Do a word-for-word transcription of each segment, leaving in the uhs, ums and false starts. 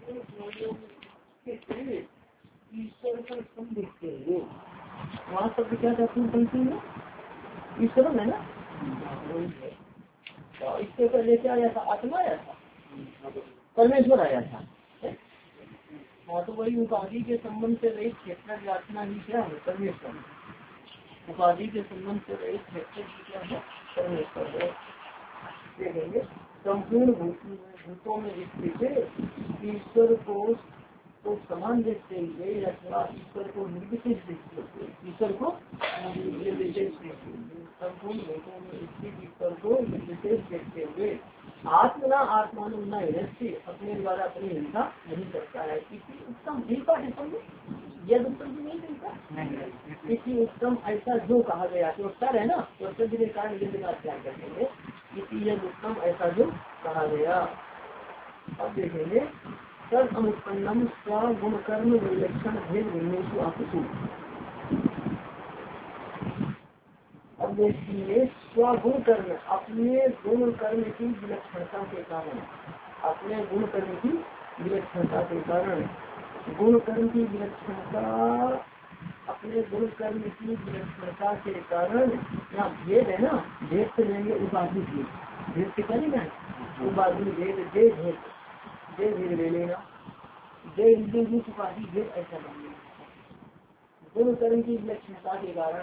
ईश्वर पर कम देखते हुए वहाँ शब्द क्या कहते हैं पंक्ति में ईश्वर है ना वही है। तो इससे पहले क्या आया था आत्मा आया था परमेश्वर आया था। हाँ तो वही उपाधि के संबंध से रहित क्षेत्र याचना ही क्या है परमेश्वर। उपाधि के संबंध से रहित क्षेत्र की क्या है परमेश्वर है। देखेंगे संपूर्ण भूतों में स्थित ईश्वर को तो समान देखते हुए या थोड़ा ईश्वर को निर्विशेष देखते हुए ईश्वर को निर्विशेष देखते हुए संपूर्ण भूतों में स्थित ईश्वर को निर्विशेष देखते हुए आत्मना आत्मान अपने द्वारा अपनी हिंसा नहीं करता है। किसी उत्तम हिंसा है समझे यद उत्तम भी नहीं मिलता किसी उत्तम ऐसा जो कहा गया तो उत्तर है ना तो उत्तर के कारण यद का अध्ययन करेंगे। किसी यद उत्तम ऐसा जो कहा गया। अब देखेंगे तद अनुत्पन्नम स्वगुण कर्म विलक्षण भेद विन्यासु आपसु। अब देखिए स्वगुण कर्म अपने गुण कर्म की विलक्षणता के कारण अपने गुण कर्म की विलक्षणता के कारण गुण कर्म की विलक्षणता अपने गुण कर्म की विलक्षणता के कारण यहाँ भेद है ना भेद से लेंगे उपाधि भेद भेद से करेगा उपाधि भेद दे भेद दे भेद ले लेना दे उपाधि भेद ऐसा लेंगे गुण कर्म की विलक्षणता के कारण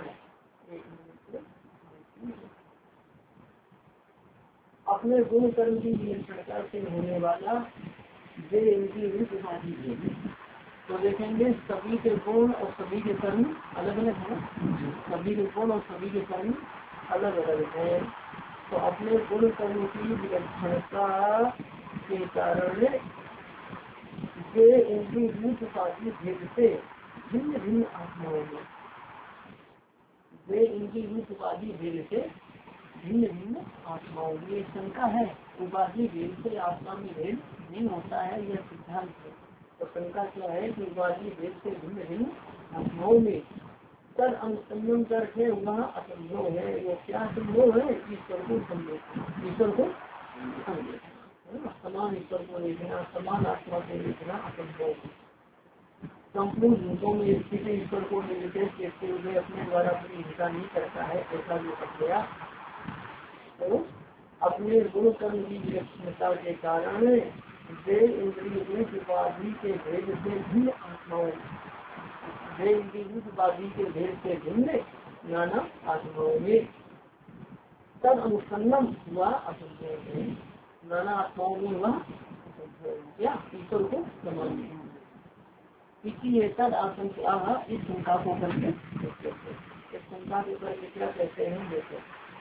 अपने गुण कर्म की विलक्षणता से होने वाला वे इनकी रूप उपाधि भेद। तो देखेंगे सभी के गुण और सभी के कर्म अलग अलग है सभी के गुण और सभी के कर्म अलग अलग है। तो अपने गुण कर्म की विलक्षणता के कारण वे इनकी रूप उपाधि भेद से भिन्न भिन्न आत्माओं में वे इनकी रूप उपाधि भेद से भिन्न भिन्न आत्माओं में शंका है उपाधि भेद से आत्मा में भेद नहीं होता है यह सिद्धांत है। तो शंका क्या है कि उपाधि भेद से भिन्न भिन्न आत्माओं में तद अनुसंयम करके वह असंभव है। वो क्या संभव है ईश्वर को समझे ईश्वर को समझे समान ईश्वर को देखना समान आत्मा को देखना असंभव। संपूर्ण भूतों में स्थित ईश्वर को निर्विशेष देखते हुए अपने द्वारा अपनी हिंसा नहीं करता है ऐसा जो कर गया। तो अपने गुण कर्म की विलक्षणता के कारण वे इंद्रिय उपाधि के भेद से भिन्न आत्माओं वे इंद्रिय उपाधि के भेद से भिन्न नाना आत्माओं में तद अनुसन्नम हुआ असंभव है। नाना आत्माओं में हुआ क्या ईश्वर को समान इसी तद आशंका इस शंका को करके इस शंका को करके क्या कहते हैं देखो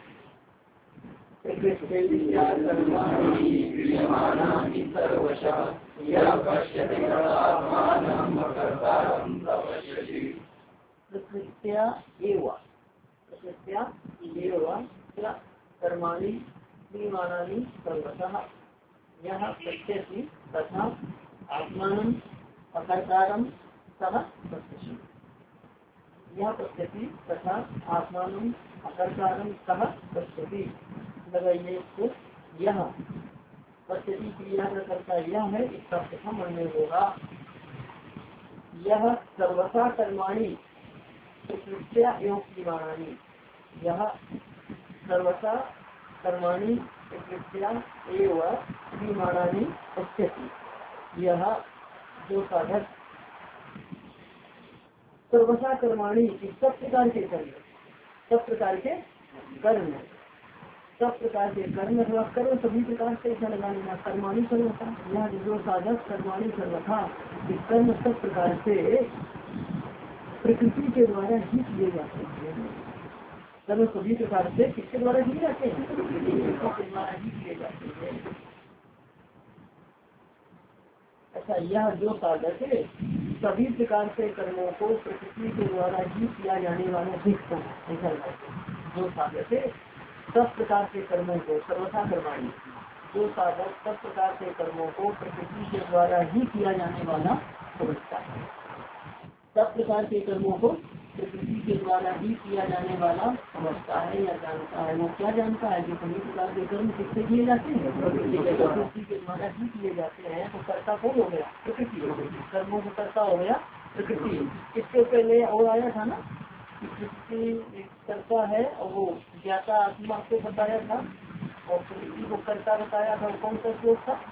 प्रकृत्या एवं प्रकृत्या एवं कर्माणि क्रियमाणानि सर्वतः यह पश्यति तथा आत्मानं अकर्तारं सह पश्यति यह पश्यति तथा आत्मानं अकर्तारं सह पश्यति। लगाइए तो यह पश्यति क्रिया का कर्ता यह है इसका प्रथम अन्य होगा। यह सर्वथा कर्माणि प्रकृत्या एवं क्रियमाणानि यह सर्वथा कर्माणि प्रकृत्या एवं क्रियमाणानि पश्यति। यह जो साधक सर्वथा कर्माणि सब प्रकार के कर्म सब प्रकार के कर्म सब प्रकार के कर्म अथवा कर्म सभी प्रकार से ऐसा लगा लेना कर्माणि सर्वथा यह जो साधक कर्माणि सर्वथा कर्म सब प्रकार से प्रकृति के द्वारा ही किए जाते हैं। कर्म सभी प्रकार से किसके द्वारा किए जाते हैं प्रकृति के द्वारा ही किए जाते हैं। अच्छा यह जो साधक है सभी प्रकार से कर्मों को प्रकृति के द्वारा ही किया जाने वाला दिखता है ऐसा लगता है। जो साधक है सब प्रकार के कर्मों को सर्वथा कर्माणि जो साधक सब प्रकार के कर्मों को प्रकृति के द्वारा ही किया जाने वाला समझता है सब प्रकार के कर्मों को प्रकृति के द्वारा ही किया जाने वाला समझता है या जानता है। वो क्या जानता है? जो सभी प्रकार के कर्म किससे किए जाते हैं? प्रकृति के द्वारा ही किए जाते हैं। तो कर्ता कौन हो गया? प्रकृति। कर्मों का कर्ता हो गया प्रकृति। इसके पहले और आया था ना कि प्रकृति कर्ता है और वो ज्ञाता आत्मा को बताया था और प्रकृति को कर्ता बताया था। कौन सा श्लोक था?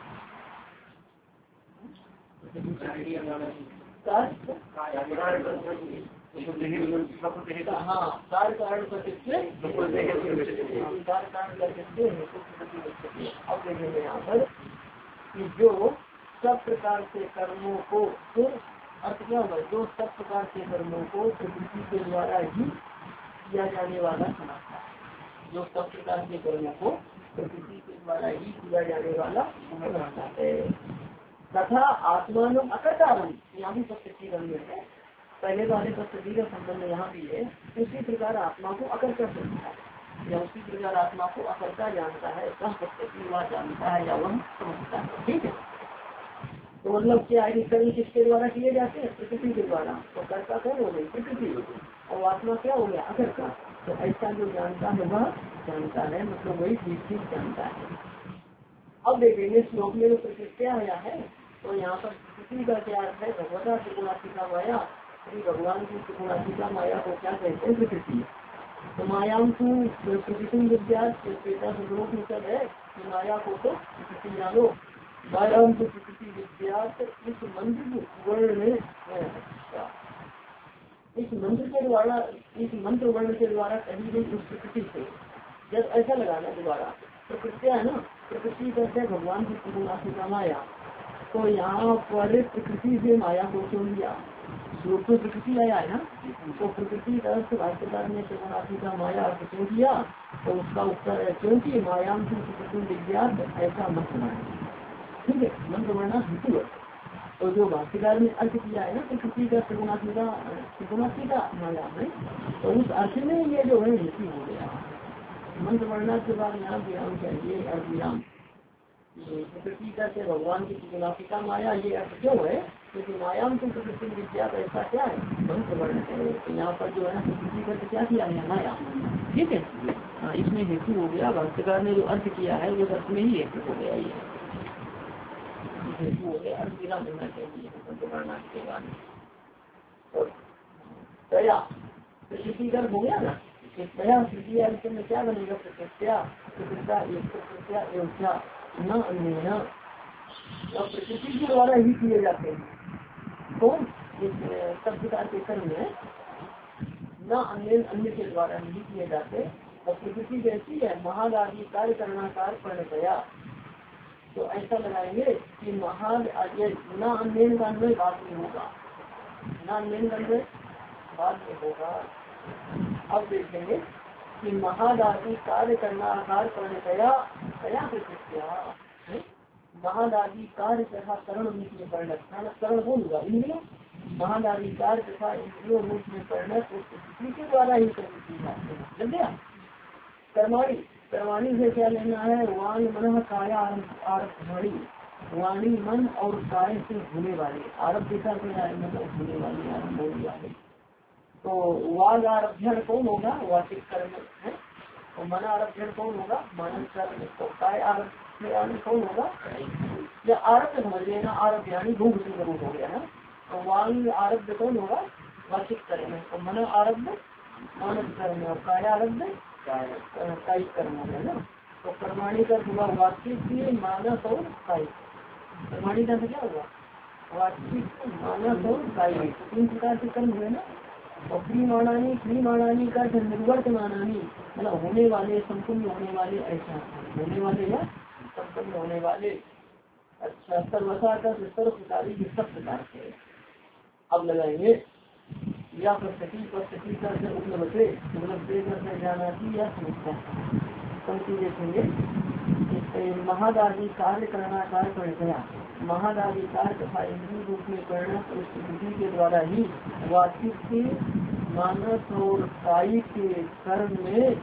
हाँ, कार्य कारण कर सकते कार्य कारण कर सकते हैं। अब देखेंगे यहाँ पर कि जो सब प्रकार से कर्मों को, तो अर्थ क्या होगा? जो सब प्रकार से कर्मों को प्रकृति के द्वारा ही किया जाने वाला समझता है। जो सब प्रकार के कर्मों को प्रकृति के द्वारा ही किया जाने वाला समझता है। तथा आत्मान अकर्तारम, यहाँ भी सप्तती रंग है। पहले वाले सप्तती का संबंध यहाँ भी है। उसी प्रकार आत्मा को अकर्ता समझता है या उसी प्रकार आत्मा को अकर्ता जानता है। कह सप्तती वह जानता है या वह समझता है। ठीक है, तो मतलब क्या है? कर्म किसके द्वारा किए जाते हैं? प्रकृति के द्वारा। तो कर्ता कौन हो गई? प्रकृति। और आत्मा क्या हो गया? अकर्ता। तो ऐसा जो जानता है वह जानता है, मतलब वही ठीक ठीक जानता है। अब देखेंगे श्लोक में जो प्रकृति आया है तो यहाँ पर प्रकृति का क्या अर्थ है? भगवता त्रिगुणात्मिका माया। श्री भगवान की त्रिगुणात्मिका माया को क्या कहते हैं? प्रकृति। तो मायाम को प्रकृति विद्या श्लोक में सब है कि माया को तो प्रकृति जानो। मायाम को प्रकृति विद्या इस मंत्र वर्ण में इस मंत्र के द्वारा इस मंत्र वर्ण के द्वारा कही गई उस प्रकृति से जब ऐसा लगाना दोबारा प्रकृति है ना। प्रकृति कहते हैं भगवान की त्रिगुणात्मिका माया। तो यहाँ पर प्रकृति से माया को क्यों लिया? श्लोक में प्रकृति आया है ना, तो प्रकृति का अर्थ भाष्यकार ने त्रिगुणात्मिका माया अर्थ क्यों किया? तो उसका उत्तर है क्योंकि मायाम की प्रकृति विज्ञान ऐसा मत बनाए। ठीक है, मंत्र वर्णा हेतु। तो जो भाष्यकार ने अर्थ किया है ना प्रकृति का त्रिगुणात्मिका त्रिगुणात्मिका माया में, तो उस अर्थ में ये जो है हेतु हो गया। मंत्र वर्णा के बाद यहाँ विराम चाहिए। अर्थ विराम प्रकृति का से भगवान की त्रिगुणात्मिका माया, ये अर्थ क्यों है? क्योंकि मायाम की प्रकृति विद्या का ऐसा क्या है? मंत्र वर्ण है। तो यहाँ पर जो है प्रकृति का क्या किया गया? माया। ठीक है, हाँ, इसमें हेतु हो गया। भाष्यकार ने जो अर्थ किया है उस अर्थ में ही हेतु हो गया। ये हेतु हो गया। अर्थ विराम होना चाहिए मंत्र वर्णा के बाद। दया प्रकृति का हो गया ना। दया तृतीय अर्थ में क्या बनेगा? प्रकृत्या प्रकृता एक प्रकृत्या एवं न अन्य प्रकृति के द्वारा ही किए जाते हैं। कौन? सब प्रकार के कर्म है न अन्य अन्य के द्वारा नहीं किए जाते। और प्रकृति कैसी है? महादादी कार्य करना कार्य प्रणतया। तो ऐसा लगाएंगे कि महान न अन्य का अन्वय बाद में होगा। न अन्य का अन्वय बाद में होगा। अब देखेंगे कि महादादी कार्य करना आकार प्रणतया कया प्रकृतिया। महादादी कार्य तथा करण रूप में परिणत। करण कौन होगा? इंद्रियों। महादादी कार्य तथा इंद्रियों रूप में परिणत उस प्रकृति के द्वारा ही प्रकृति जाते हैं। लग गया? कर्माणी कर्माणी से क्या लेना है? वाणी मन काया आरभ्याणी। वाणी मन और काय से होने वाले आरभ दिशा से मतलब होने वाले आरम्भ होने वाले। तो वाग आरभ्यण कौन होगा? वाचिक कर्म है। और मन आरभ्यण कौन होगा? मानस कर्म। तो काय आरभ्याणी कौन होगा? या आरब्ध समझ लेना। आरभ्याणी भूख से जरूर हो गया है। तो वांग आरब्ध कौन होगा? वाचिक कर्म है। और मन आरब्ध मानस कर्म है। और काय आरब्ध कायिक कर्म है ना। तो कर्माणी का हुआ वाचिक मानस और कायिक। कर्माणी का क्या हुआ? वाचिक मानस और कायिक तीन प्रकार के कर्म हुए ना। और क्रियमाणानी क्रियमाणानी का निर्वर्तमानानी मतलब होने वाले संपूर्ण होने वाले ऐसा होने वाले या संपन्न होने वाले। अच्छा, सर्वथा का सर्व प्रकार के सब प्रकार के। अब लगाएंगे या प्रकृति प्रकृति का उपलब्ध उपलब्ध जाना थी या समझता पंक्ति देखेंगे। महादादी कार्य करना कार्य कर गया। महादादी कार्य तथा इंद्रिय रूप में परिणत उस प्रकृति के द्वारा ही वाचिक के मानस और कायिक के कर्म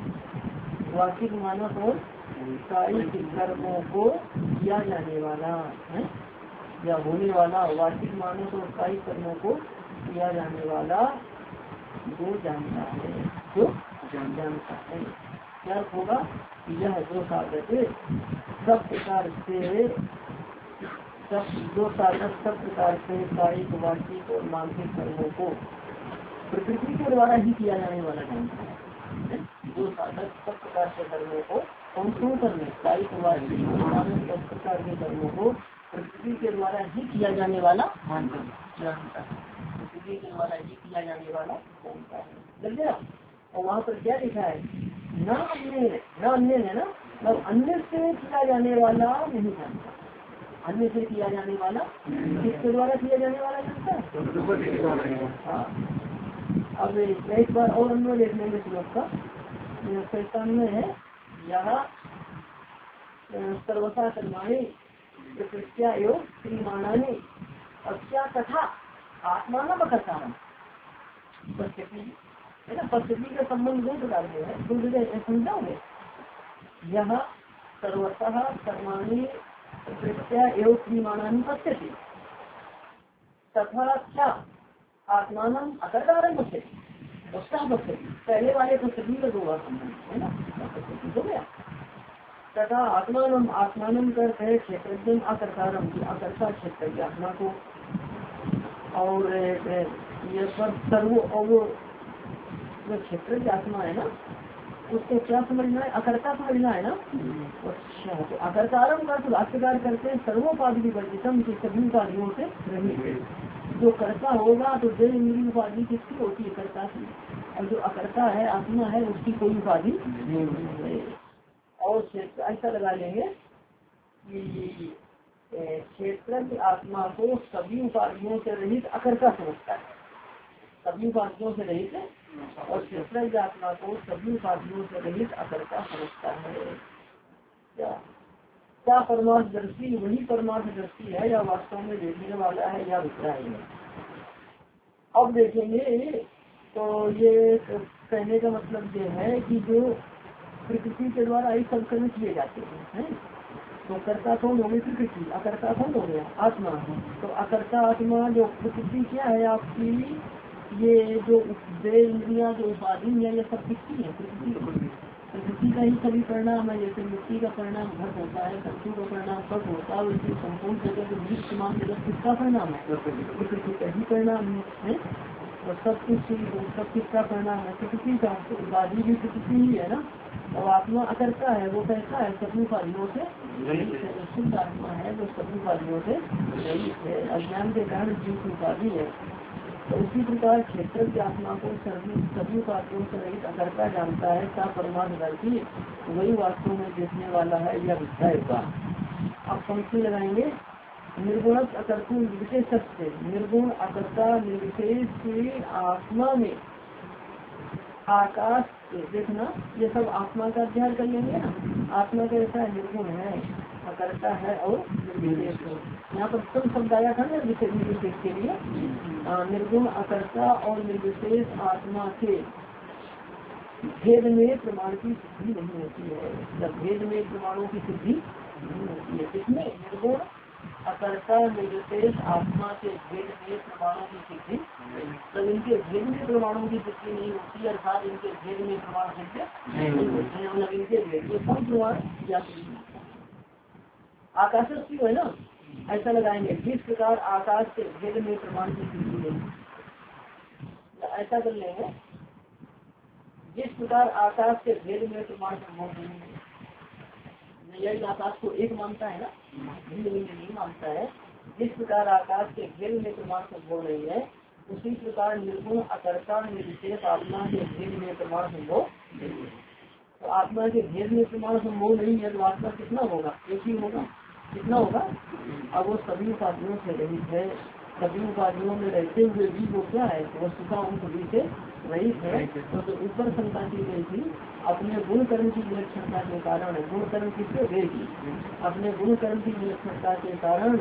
में वाचिक मानस और कायिक कर्मों को किया जाने वाला है या होने वाला। वाचिक मानस और कायिक कर्मों को किया जाने वाला जो जानता है, जो जानता है। क्या होगा? यह जो साधक सब प्रकार से सब जो साधक सब प्रकार से कायिक वाचिक और मानसिक कर्मों को प्रकृति के द्वारा ही किया जाने वाला जानता है। जो साधक सब प्रकार के कर्मों को कौन कौन करने कायिक वाचिक और मानसिक सब प्रकार के कर्मों को प्रकृति के द्वारा ही किया जाने वाला जानता है। प्रकृति के द्वारा ही किया जाने वाला जानता है। लग गया? और वहाँ पर क्या लिखा है? न अन्य न अन्य है ना, मतलब अन्य से किया जाने वाला नहीं जानता। अन्य से किया जाने वाला किसके द्वारा किया जाने वाला जानता है? हाँ। अब एक बार और अन्य देख लेंगे श्लोक का। संस्थान में है यहाँ सर्वथा कर्माणि प्रकृत्या एवं क्रियमाणानि अस्या तथा आत्मान बकर्तारम। पश्यति है ना, पश्यति का संबंध दो प्रकार में है, तुम समझाओगे? यह सर्वतः कर्माणि प्रकृत्या एवं क्रियमाणानि पश्यति तथा क्या आत्मान अकर्तारम पश्यति। उसका पश्यति पहले वाले पश्यति का दो बार संबंध है ना, पश्यति हो गया। तथा आत्मान आत्मान करते है क्षेत्र अकर्तारम की अकर्ता क्षेत्र की आत्मा को। और ये पर सर्व और जो क्षेत्र की आत्मा है ना उसको क्या समझना है? अकर्ता समझना है ना। अच्छा, तो अकर्तारम का तो भाष्यकार करते हैं सर्वोपाधि विवर्जितम की सभी उपाधियों से रहित। जो कर्ता होगा तो देह इंद्रिय उपाधि किसकी होती है? कर्ता की। और जो अकर्ता है आत्मा है उसकी कोई उपाधि नहीं है। और क्षेत्र ऐसा लगा लेंगे कि क्षेत्र की आत्मा को सभी उपाधियों से रहित अकर्ता समझता है, सभी उपाधियों से रहित, और क्षेत्र की आत्मा को सभी उपाधियों से रहित अकर्ता समझता है। क्या क्या परमार्थदर्शी वही परमार्थदर्शी है या वास्तव में देखने वाला है या अभिप्राय है? अब देखेंगे तो ये कहने का मतलब ये है कि जो प्रकृति के द्वारा ही सब कर्म किए जाते हैं है? तो कर्ता कौन हो गई? प्रकृति। अकर्ता कौन हो गया? आत्मा। तो अकर्ता आत्मा जो प्रकृति क्या है आपकी? ये जो देह इंद्रियां जो उपाधि है ये सब किसकी है? प्रकृति। प्रकृति का ही सभी परिणाम है। जैसे मिट्टी का परिणाम घट होता है, शत्रु का परिणाम पट होता है, उसकी संपूर्ण जगत दृश्यमान जगत किसका परिणाम है? प्रकृति का ही परिणाम है। और सब कुछ सब किसका परिणाम है? प्रकृति का। उपाधि भी प्रकृति ही है ना। अब आत्मा अकर्ता है, वो कैसा है? सभी उपाधियों से शुद्ध आत्मा है जो सभी उपाधियों से रहित है। अज्ञान के कारण जीव की उपाधि है। तो उसी प्रकार क्षेत्र की आत्मा को सभी सभी उपाधियों से रहित अकर्ता जानता है। क्या परमार्थदर्शी वही वास्तव में देखने वाला है यह विषय का। अब पंक्ति लगाएंगे निर्गुण अकर्तु निर्विशेष से। निर्गुण अकर्ता निर्विशेष आत्मा में आकाश देखना, ये सब आत्मा का अध्ययन कर लेंगे ना। आत्मा कैसा है? निर्गुण है, अकर्ता है और निर्विशेष है। यहाँ पर सब शब्द आया था ना निर्विशेष के लिए। निर्गुण अकर्ता और निर्विशेष आत्मा के भेद में प्रमाण की सिद्धि नहीं होती है। जब भेद में प्रमाणों की सिद्धि नहीं होती है, किसमें? निर्गुण अकर्ता निर्विशेष आत्मा के भेद में प्रमाणों की सिद्धि, तब इनके भेद में प्रमाणों की सिद्धि नहीं होती, अर्थात इनके भेद में प्रमाण सिद्ध नहीं होते हैं। मतलब इनके भेद ये कौन प्रमाण जाती आकाश की है ना, ऐसा लगाएंगे। जिस प्रकार आकाश के भेद में प्रमाण की सिद्धि नहीं, ऐसा कर लेंगे। जिस प्रकार आकाश के भेद में प्रमाण संभव नहीं है, यही आकाश को एक मानता है ना, भिन्न भिन्न नहीं मानता है। जिस प्रकार आकाश के भेद में प्रमाण संभव नहीं है, उसी प्रकार निर्गुण अकर्ता निर्विशेष आत्मा के भेद में प्रमाण संभव नहीं है। तो आत्मा के भेद में प्रमाण संभव नहीं है तो आत्मा कितना होगा? एक ही होगा। कितना होगा? अब वो सभी उपाधियों से रहित है। सभी उपाधियों में रहते हुए भी वो क्या है? वस्तुता उन सभी से रहित है। तो जो ऊपर शंका की गई थी अपने गुण कर्म की विलक्षणता के कारण, गुण कर्म किससे देगी? अपने गुण कर्म की विलक्षणता के कारण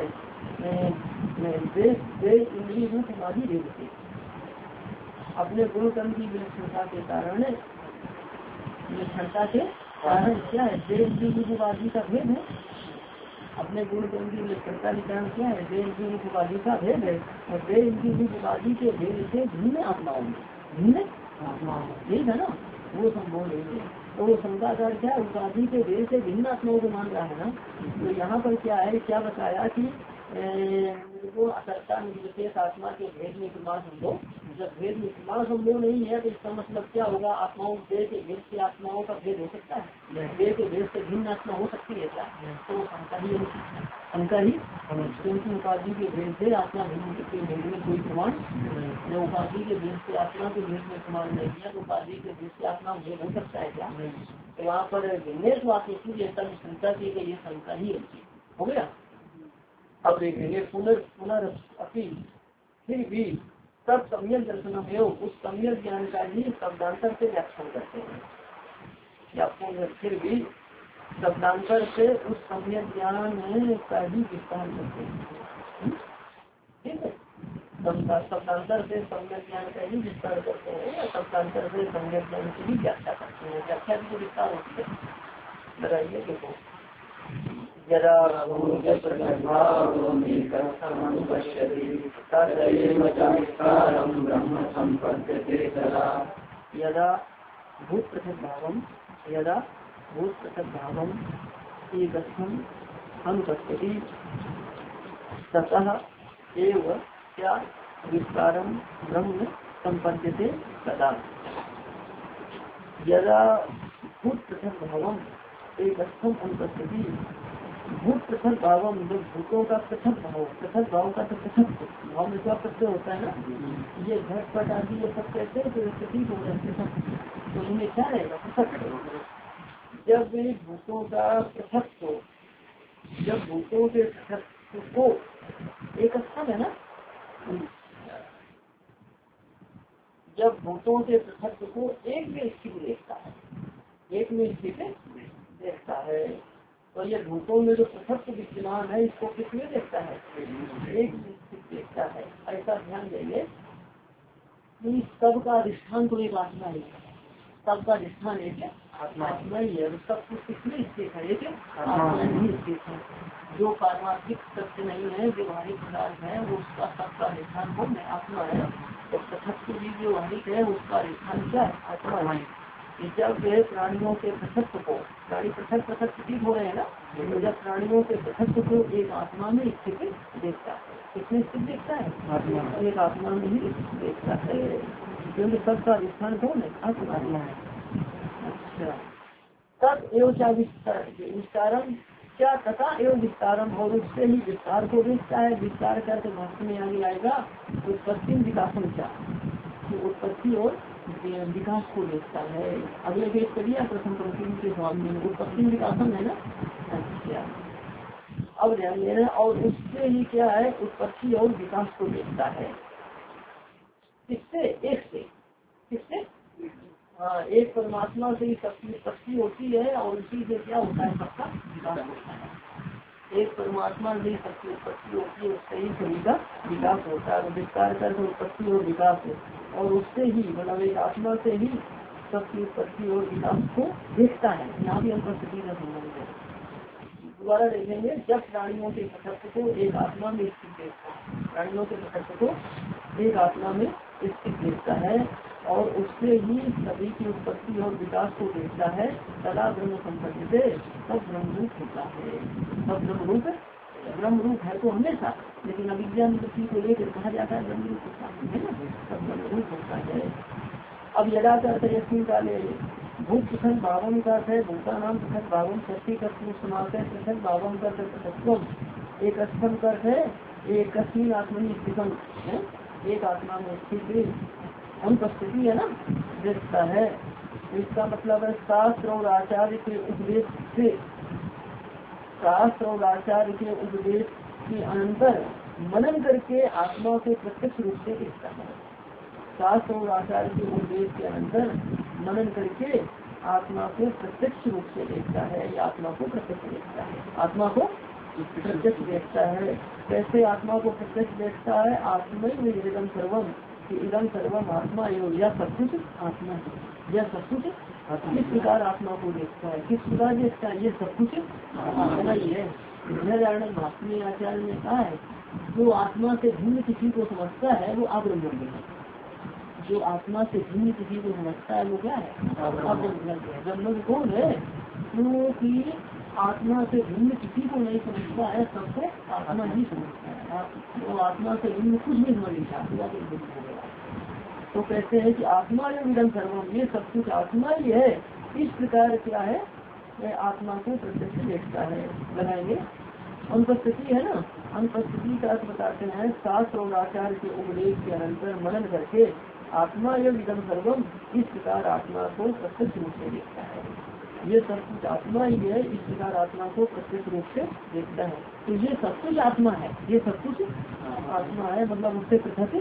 इंद्रिय रूप उपाधि देते। अपने गुण कर्म की विलक्षणता के कारण, विलक्षणता के कारण क्या है? देह इंद्रिय रूप उपाधि का भेद है। अपने गुण कर्म की विलक्षणता के कारण क्या है? देह इंद्रिय रूप उपाधि का भेद है। और देह इंद्रिय रूप उपाधि के भेद से भिन्न आत्माओं में भिन्न ठीक है ना, वो संभव नहीं है। तो वो शंका का क्या उपाधि के भेद से भिन्न आत्माओं को मान रहा है ना। तो यहाँ पर क्या है, क्या बताया कि वो असरता विशेष आत्मा के भेद में प्रमाण संभव, जब भेद में प्रमाण संभव नहीं है तो इसका मतलब क्या होगा, आत्माओं देह के भेद से आत्माओं का भेद हो सकता है, देह के भेद से भिन्न आत्मा हो सकती है क्या, तो वो शंका ही शंका ही क्योंकि उपाधि के भेद से आत्मा भिन्न के भेद में कोई प्रमाण, जो उपाधि के भेद से आत्मा के भेद में प्रमाण नहीं किया तो उपाधि के भेद से आत्मा भेद हो सकता है क्या। तो वहाँ पर भिन्नेश वाक्य शंका की गई, ये शंका ही हो गया। अब देखेंगे पुनर् पुनरअपि फिर भी सब सम्यक दर्शन में उस सम्यक ज्ञान का ही शब्दांतर से व्याख्यान करते हैं, या फिर भी शब्दांतर से उस सम्यक ज्ञान का ही विस्तार करते हैं। ठीक है, शब्दांतर से सम्यक ज्ञान का ही विस्तार करते हैं या शब्दांतर से सम्यक ज्ञान की भी व्याख्या करते हैं। व्याख्या की विस्तार होती है, बताइए देखो। यदा यदा भूत पृथक भावम यदा भूत पृथक भावम एकस्थम अनुपस्थिति ततः एव क्या विस्तारम ब्रह्म संपद्यते तदा। यदा भूत पृथक भावम एकस्थम अनुपस्थिति, भूत पृथक भावम, जब भूतों का पृथक भाव, पृथक भाव का तो पृथक भाव में क्या प्रत्यय होता है ना, ये घटपट आदि ये सब कहते हैं तो प्रतीक हो जाए पृथक, तो इनमें क्या रहेगा पृथक। जब भूतों का पृथक को, जब भूतों के पृथक को एक स्थम है ना, जब भूतों के पृथक को एक में स्थित देखता है, एक में स्थित देखता है, तो ये भूतों में जो पृथक विद्यमान है इसको किसमें देखता है, एक में स्थित देखता है। ऐसा ध्यान देंगे कि सबका अधिष्ठान तो एक आत्मा ही है, सबका अधिष्ठान एक आत्मा ही है, सब कुछ किसमें स्थित है, एक आत्मा ही स्थित है। जो पारमार्थिक सत्य नहीं है, व्यवहारिक पदार्थ है, वो उसका सबका अधिष्ठान कौन है, आत्मा है। तो पृथक भी व्यवहारिक है, उसका अधिष्ठान क्या है, आत्मा है। जब प्राणियों के पृथक को, प्राणी पृथक पृथक स्थित हो रहे हैं ना, तो जब प्राणियों के पृथक को एक आत्मा में स्थित देखता है, किसमें स्थित देखता है, एक आत्मा में ही देखता है, क्योंकि सबका अधिष्ठान कौन है, आत्मा है। अच्छा, तब एवं क्या विस्तारम, क्या तथा एवं विस्तारम, और उससे ही विस्तार को देखता है। विस्तार करके भाषण में आगे आएगा उत्पत्ति विकासन, क्या उत्पत्ति और विकास को देखता है। अगले पेज करिए प्रथम पंक्ति के स्वामी में उत्पत्ति विकासन है ना। अच्छा, अब ध्यान देना, और उससे ही क्या है, उत्पत्ति और विकास को देखता है। किससे, एक से, किससे, हाँ, एक परमात्मा से ही सबकी उत्पत्ति होती है और उसी से क्या होता है, सबका विकास होता है। एक परमात्मा से ही सबकी उत्पत्ति होती है, उससे ही सभी का विकास होता है। विस्तार करके उत्पत्ति और विकास है, और उससे ही मतलब एक आत्मा से ही सबकी उत्पत्ति और विकास को देखता है। यहाँ भी अनुपस्थिति का संबंध है। दोबारा देखेंगे, जब प्राणियों के पृथक को एक आत्मा में स्थित देखता है, प्राणियों के पृथक को एक आत्मा में स्थित देखता है और उससे ही सभी की उत्पत्ति और विकास को देखता है, तदा ब्रह्म संपत्ति से सब ब्रह्म रूप होता है। सब ब्रह्म रूप ब्रह्म रूप है तो हमेशा, लेकिन अविज्ञान वृत्ति को लेकर कहा जाता है ब्रह्म रूप होता है ना, सब ब्रह्म रूप होता है। अब यदा करते यस्मिन काले भूत पृथक भावम का है, भूता नाम पृथक भावम शक्ति कर्म समाप्त है, पृथक भावम का पृथकत्व एक स्थम कर है, एक आत्मनि स्थितम है, एक आत्मा में स्थित अनुपस्थिति है ना देखता है। इसका मतलब है शास्त्र और आचार्य के उपदेश से, शास्त्र और आचार्य के उपदेश के अनंतर मनन करके आत्मा को प्रत्यक्ष रूप से देखता है। शास्त्र और आचार्य के उपदेश के अनंतर मनन करके आत्मा को प्रत्यक्ष रूप से देखता है, या आत्मा को प्रत्यक्ष देखता है, आत्मा को प्रत्यक्ष देखता है। कैसे आत्मा को प्रत्यक्ष देखता है, आत्मा ही इदम सर्वम, इदम सर्वम आत्मा एवं, यह सब कुछ आत्मा है, यह सब कुछ किस प्रकार आत्मा को देखता है, किस प्रकार देखता है, ये सब कुछ आत्मा ही है। भाषण आचार्य ने कहा है, जो आत्मा से भिन्न किसी को समझता है वो अब्रह्मण्य है, जो आत्मा से भिन्न किसी को समझता है वो क्या है? ब्रह्म कौन है? क्योंकि आत्मा से भिन्न किसी को नहीं समझता है, सबको आत्मा ही समझता है। वो आत्मा से भिन्न कुछ भी समझ नहीं चाहता। तो कहते हैं कि आत्मा जो विदम सर्वम, ये सब कुछ आत्मा ही है। इस प्रकार क्या है, आत्मा को प्रत्यक्ष देखता है। लगाएंगे अनुपस्थिति है ना, अनुपस्थिति का अर्थ बताते हैं शास्त्र और आचार्य के उपदेश के अनंतर मनन करके आत्मा यह विदम सर्वम, इस प्रकार आत्मा को प्रत्यक्ष रूप से देखता है। ये सब कुछ आत्मा ही है, इस प्रकार आत्मा को प्रत्यक्ष रूप से देखता है। तो ये सब कुछ आत्मा है, ये सब कुछ आत्मा है, मतलब उससे पृथक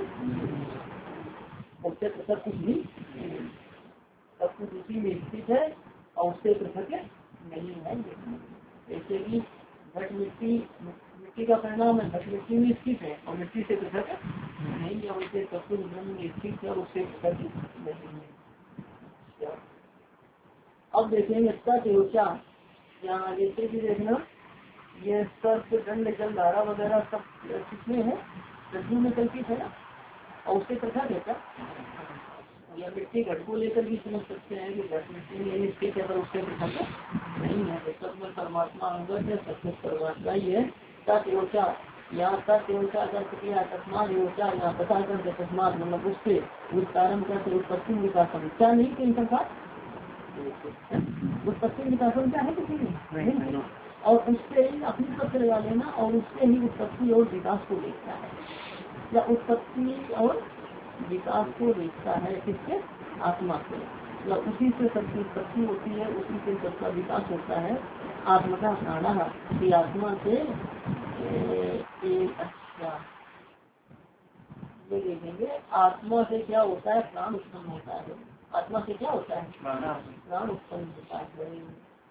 उससे पृथक कुछ भी सब कुछ उसी में स्थित है और उससे पृथक नहीं है। जैसे कि घट मिट्टी मिट्टी का परिणाम है, घट मिट्टी में स्थित है और मिट्टी से पृथक नहीं है, वैसे सब कुछ ब्रह्म में स्थित है और उससे पृथक नहीं है। अब देखेंगे सत्योचा, यहाँ जैसे कि देखना ये सर्प दंड जल धारा वगैरह सब किसमें है? रज्जु में कल्पित है ना, और उससे पृथक है क्या? या मिट्टी घट को लेकर भी समझ सकते हैं कि घट मिट्टी में स्थित है पर उससे पृथक नहीं है। तो सब में परमात्मा अंगत है, सब कुछ परमात्मा ही है। सत्योचा, यहाँ सत्योचा कर किया तस्मात योचा, यहाँ पता करके तस्मात मतलब उससे विस्तारम करके उत्पत्ति विकासम क्या नहीं कहीं संसार उत्पत्ति विकासम क्या है किसी नहीं, और उससे ही अपनी पत्र लगा लेना, और उससे ही उत्पत्ति और विकास को देखता है, या उत्पत्ति और विकास को देखता है। किससे? आत्मा से। या उसी से सबकी उत्पत्ति होती है, उसी से सबका विकास होता है। आत्मा का प्राणा की आत्मा से एक अच्छा ये देखेंगे, आत्मा से क्या होता है? प्राण उत्पन्न होता है। आत्मा से क्या होता है? प्राण उत्पन्न होता है।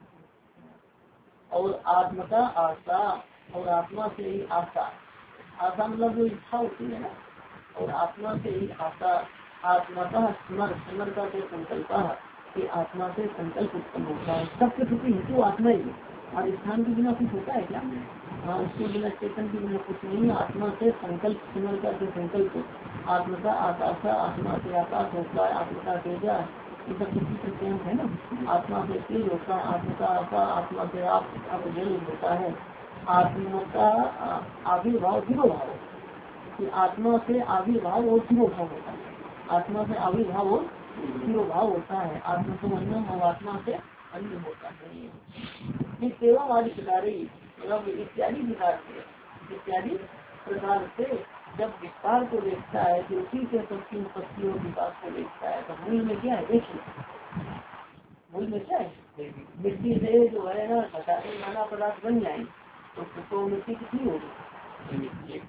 और आत्मा का आशा, और आत्मा से ही आशा, आशा मतलब जो इच्छा होती है ना, और आत्मा से ही आशा, आत्मा का स्मर, स्मर का जो संकल्प कि आत्मा से संकल्प उत्पन्न होता है। सबके प्रति हेतु आत्मा ही, और स्थान के बिना कुछ होता है क्या? हाँ, उसके बिना चेतन के बिना कुछ नहीं। आत्मा से संकल्प, स्मर का जो संकल्प, आत्मा का आकाश, आत्मा से आकाश होता है, आत्मा का तेजा, ये सब किसी प्रत्यंत है ना। आत्मा से तेज होता है, आत्मा का आशा, आत्मा से आप जल होता है। आत्मा का आविर्भाव तिरोभाव, आत्मा से आविर्भाव और तिरोभाव होता है। आत्मा से आविर्भाव और तिरोभाव होता है। आत्मा से अन्य और आत्मा से अन्य होता है। इस सेवा आदि प्रकार इत्यादि प्रकार से इत्यादि प्रकार से जब विस्तार को देखता है कि उसी से सबकी उत्पत्ति और विकास को देखता है, तो मूल में क्या है? एक ही मूल में क्या है? मिट्टी से जो है ना घटाने नाना पदार्थ बन जाए तो, तो मिट्टी कितनी होगी?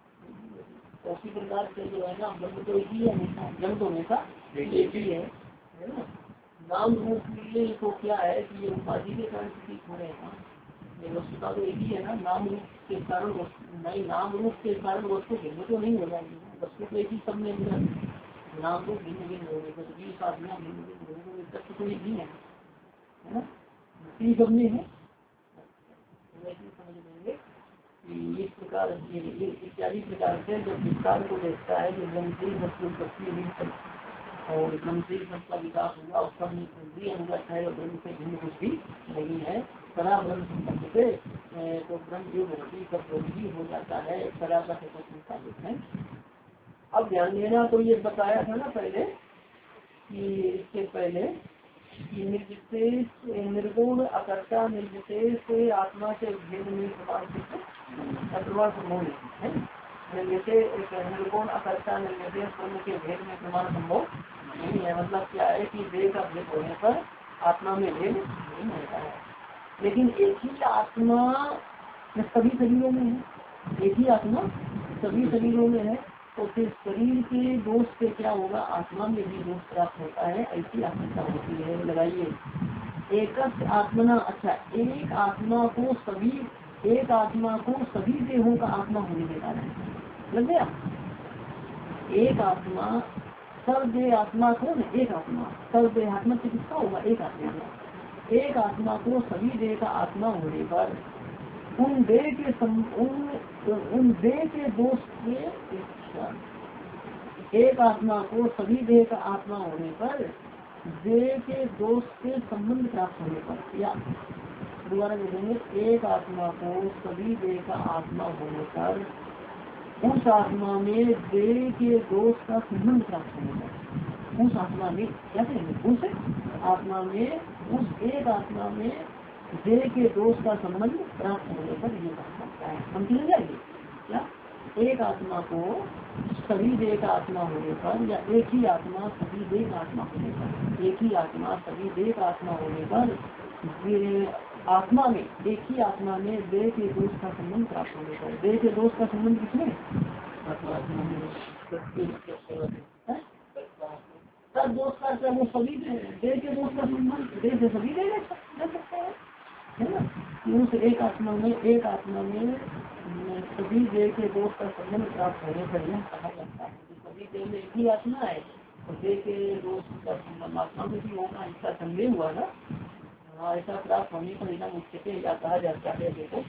तो उसी प्रकार से जो है ना ब्रह्म तो एक ही है, ब्रह्म तो हमेशा एक ही है, है ना। नाम रूप मिलने को क्या है कि ये उपाधि के कारण प्रतीक हो रहे हैं, ये वस्तुता तो एक ही है ना। नाम रूप के कारण नहीं, नाम रूप के कारण वस्तु भिन्न तो नहीं हो जाएगी, वस्तु तो एक ही सब में नाम रूप भिन्न भिन्न हो गए, बीस आदमियाँ भिन्न भिन्न हो गए, तत्व तो एक ही है ना, इसी सब में है। समझ लेंगे इस प्रकार इत्यादि प्रकार से जब विस्तार को देखता है जो ब्रह्मश्री सबकी और ब्रह्मश्री सबका विकास हुआ, उसका भी अनुगत है और ब्रह्म से भिन्न कुछ भी नहीं है। सदा ब्रह्म संबंध से तो ब्रह्म जो होती सब भी हो जाता है, सदा का संचालित है। अब ध्यान देना, तो ये बताया था ना पहले कि इसके पहले निर्विशेष निर्गुण अकर्ता निर्विशेष आत्मा से भेद में प्रमाण संभव है। निर्विशेष निर्गुण अकर्ता निर्विशेष ब्रह्म के भेद में प्रमाण संभव नहीं है। मतलब क्या है कि देह का भेद होने पर आत्मा में भेद नहीं होता है, लेकिन एक ही आत्मा सभी शरीरों में है, एक ही आत्मा सभी शरीरों में है। तो फिर शरीर के दोष से क्या होगा? आत्मा में भी दोष प्राप्त होता है, ऐसी आत्मता होती है। लगाइए एक आत्मना, अच्छा एक आत्मा को सभी एक आत्मा को सभी देहों का आत्मा होने के कारण लग गया। एक आत्मा सर्वदेह आत्मा कौन है? एक आत्मा सर्वदेह आत्मा से किसका होगा? एक आत्मा का। एक आत्मा को सभी देह का आत्मा होने पर उन देह के सम, उन, उन देह के दोष के एक आत्मा को सभी देह का आत्मा होने पर देह के दोष के संबंध प्राप्त होने पर, या दोबारा बोलेंगे, एक आत्मा को सभी देह का आत्मा होने पर उस आत्मा में देह के दोष का संबंध प्राप्त होने पर, उस आत्मा में क्या कहेंगे, उस आत्मा में, उस एक आत्मा में देह के दोष का संबंध प्राप्त होने पर ये कहा जाता है। हम समझ जाएंगे क्या, एक आत्मा को सभी देह का आत्मा होने पर, या एक ही आत्मा सभी देह का आत्मा होने पर, एक ही आत्मा सभी देह का आत्मा होने पर आत्मा में, एक ही आत्मा में देह के दोष का संबंध प्राप्त होने पर, देह के दोष का संबंध किसमें, सब दोष का वो सभी देह के दोष का संबंध, देह से सभी देह रह सकता है, है ना। उस एक आत्मा में, एक आत्मा में सभी देह के दोष का संबंध प्राप्त होने पर यह कहा जाता है कि सभी देह में एक ही आत्मा है और देह के दोष का संबंध आत्मा में भी होगा, इसका संदेह हुआ ना। हाँ, ऐसा प्राप्त होने पर इतना मुख्य या कहा जाता है। देखो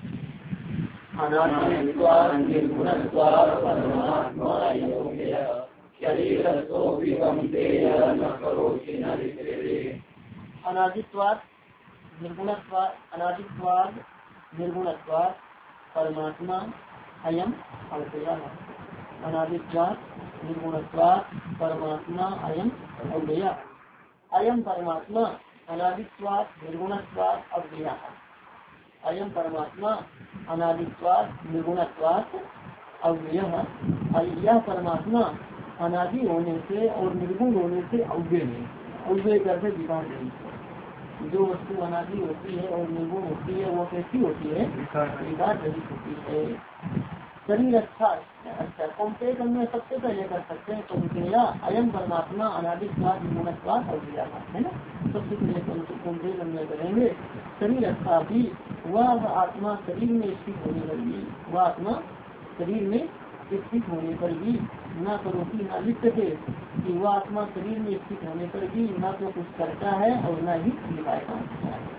अनादित्वाद निर्गुणत्वाद, अनादित्वाद निर्गुणत्वाद परमात्मा अयम अव्ययः, अनादित्वाद निर्गुणत्वाद परमात्मा अयम अव्ययः, अयम परमात्मा अनादित्वाद निर्गुणत्वाद अव्ययः, अयम परमात्मा अनादित्वाद निर्गुणत्वाद अव्ययः, यह परमात्मा अनादि होने से और निर्गुण होने से अव्यय है। अव्यय करके विकार नहीं, जो वस्तु अनादि होती है और निर्गुण होती है वो कैसी होती है, विकार रहित होती है। शरीर अच्छा अच्छा कौन से करने सबसे पहले कर सकते हैं, तो क्रिया अयम परमात्मा अनादित्वाद निर्गुणत्वाद अव्ययः है ना, सबसे पहले कौन से करने करेंगे। शरीर अच्छा भी, वह आत्मा शरीर में स्थित होने पर भी, वह आत्मा शरीर में स्थित होने पर भी न करोगी न लिप्यते, कि वह आत्मा शरीर में स्थित होने पर भी न तो कुछ करता है और न ही निकाय काम करता है।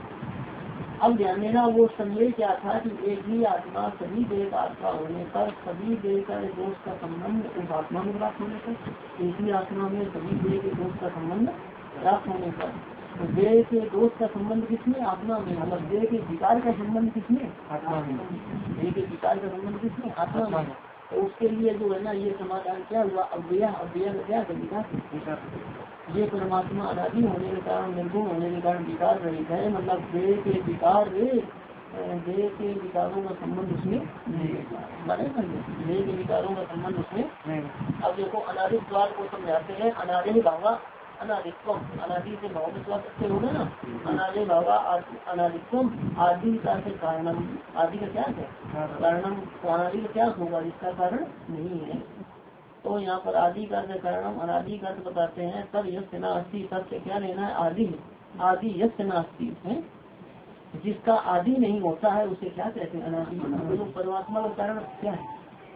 अब ध्यान देना, वो संदेह क्या था कि एक ही आत्मा सभी देह का आत्मा होने पर सभी देह का दोष का संबंध उस आत्मा में प्राप्त होने पर, एक ही आत्मा में सभी देह के दोष का संबंध प्राप्त होने पर, तो देह के दोष का संबंध किसमें, आत्मा में, मतलब देह के विकार का संबंध किसमें, आत्मा में, देह के विकार का संबंध किसमें, आत्मा में। तो उसके लिए जो है ना ये समाधान क्या हुआ, अव्यय, अव्यय का क्या करेगा, ये परमात्मा अनादि होने के कारण निर्गुण होने के कारण विकार रहित है, मतलब देह के विकार, देह के विकारों का संबंध उसमें माने देह के विकारों का संबंध उसमें। अब देखो अनादित्वाद को समझाते हैं, अनादि भावा अनादित्व, अनादि से भाव विश्वास अच्छे होगा ना, अनादि भावा अनादित्व, आदि का से कारणम, आदि का क्या है कारणम, अनादि का क्या होगा जिसका कारण नहीं है। तो यहाँ पर आदि का कारणम, अनादि का बताते हैं तब यश नास्ति, तब से क्या लेना है, आदि, आदि यश नास्ति है, जिसका आदि नहीं होता है उसे क्या कहते हैं, अनादि। तो परमात्मा का कारण क्या है,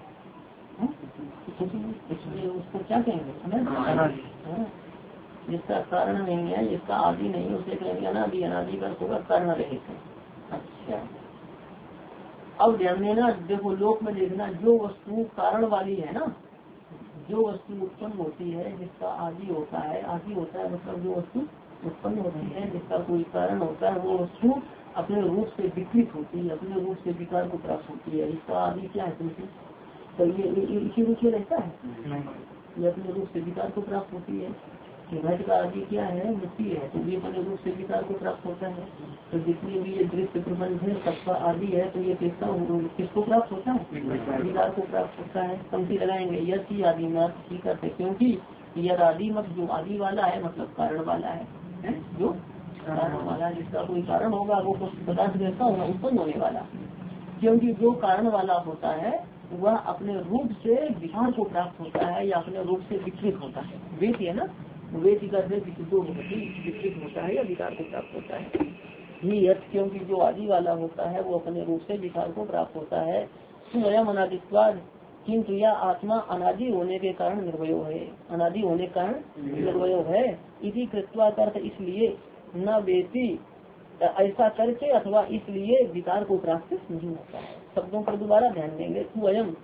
इसलिए उसको क्या कहेंगे, जिसका कारण नहीं है, जिसका आदि नहीं उसे कहेंगे अनादि, अनादि का होगा कारण रहित है। अच्छा अब ध्यान देना, देखो लोक में देखना, जो वस्तु कारण वाली है ना, जो वस्तु उत्पन्न होती है जिसका आदि होता है, आदि होता है मतलब जो वस्तु उत्पन्न होती है जिसका कोई कारण होता है, वो वस्तु अपने रूप से विकृत होती है, अपने रूप से विकार को प्राप्त होती है। इसका आदि क्या है तुमसे, तो ये इसी रूप से रहता है, ये अपने रूप से विकार को प्राप्त होती है। घट का आदि क्या है, मिट्टी है, तो ये अपने रूप से विकार को प्राप्त होता है। तो जितनी भी ये दृश्य प्रपंच है सबका आदि है, तो ये किसका किसको प्राप्त होता है, विकार को प्राप्त होता है। पंक्ति लगाएंगे यश ही आदि मत ही करते, क्योंकि यद आदि मत जो आदि वाला है मतलब कारण वाला है, है? जो कारण वाला है, जिसका कोई कारण होगा वो कुछ पदार्थ कैसा होगा, उत्पन्न होने वाला। क्योंकि जो कारण वाला होता है वह अपने रूप से विकार को प्राप्त होता है या अपने रूप से विकृत होता है। वेद है ना, वेद का विकृत होता है या विकार को प्राप्त होता है ही अर्थ, क्योंकि जो आदि वाला होता है वो अपने रूप से विकार को प्राप्त होता है। स्वयं अनादित्वाद, किंतु यह आत्मा अनादि होने के कारण निर्वय है, अनादि होने के कारण निर्वय है। इसी कृत्वा अर्थ इसलिए न वेती, ऐसा करके अथवा इसलिए विकार को प्राप्त नहीं होता है। शब्दों पर दोबारा ध्यान देंगे। स्वयं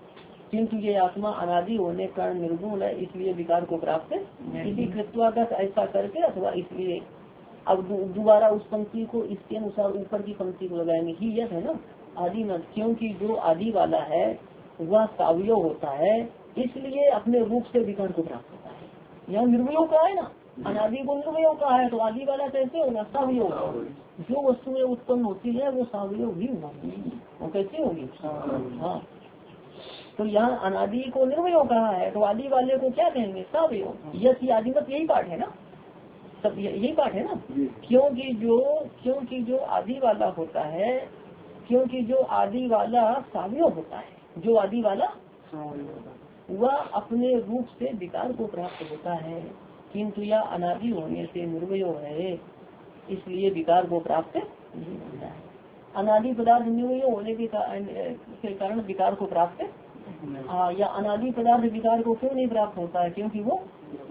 किंतु ये आत्मा अनादि होने के कारण निर्गुण है, इसलिए विकार को प्राप्त इसी कृत्वागत ऐसा करके अथवा इसलिए। अब दोबारा उस पंक्ति को इसके अनुसार ऊपर की पंक्ति को लगाएंगे ही यह है ना आदि न, क्योंकि जो आदि वाला है वह सावयव होता है, इसलिए अपने रूप से विकार को प्राप्त होता है। यहाँ निर्वयोग का है ना, अनादि को निर्वयोग का है तो आदि वाला कैसे होगा, सावयव। जो वस्तुएं उत्पन्न होती है वो सावयव ही होगी, वो कैसे होगी। हाँ, तो यहाँ अनादि को निर्वयोग कहा है तो आदि वाले को क्या कहेंगे, सावयव। यह आदिमत यही पाठ है ना, सब यही पाठ है ना। क्योंकि जो क्योंकि जो आदि वाला होता है, क्योंकि जो आदि वाला सावयव होता है, जो आदि वाला वह अपने रूप से विकार को प्राप्त होता है, किंतु यह अनादि होने से निर्वयोग है, इसलिए विकार को प्राप्त नहीं होता है। अनादि पदार्थ निर्वयोग होने के कारण विकार को प्राप्त, हाँ, या अनादि पदार्थ विकार को क्यों नहीं प्राप्त होता है, क्योंकि वो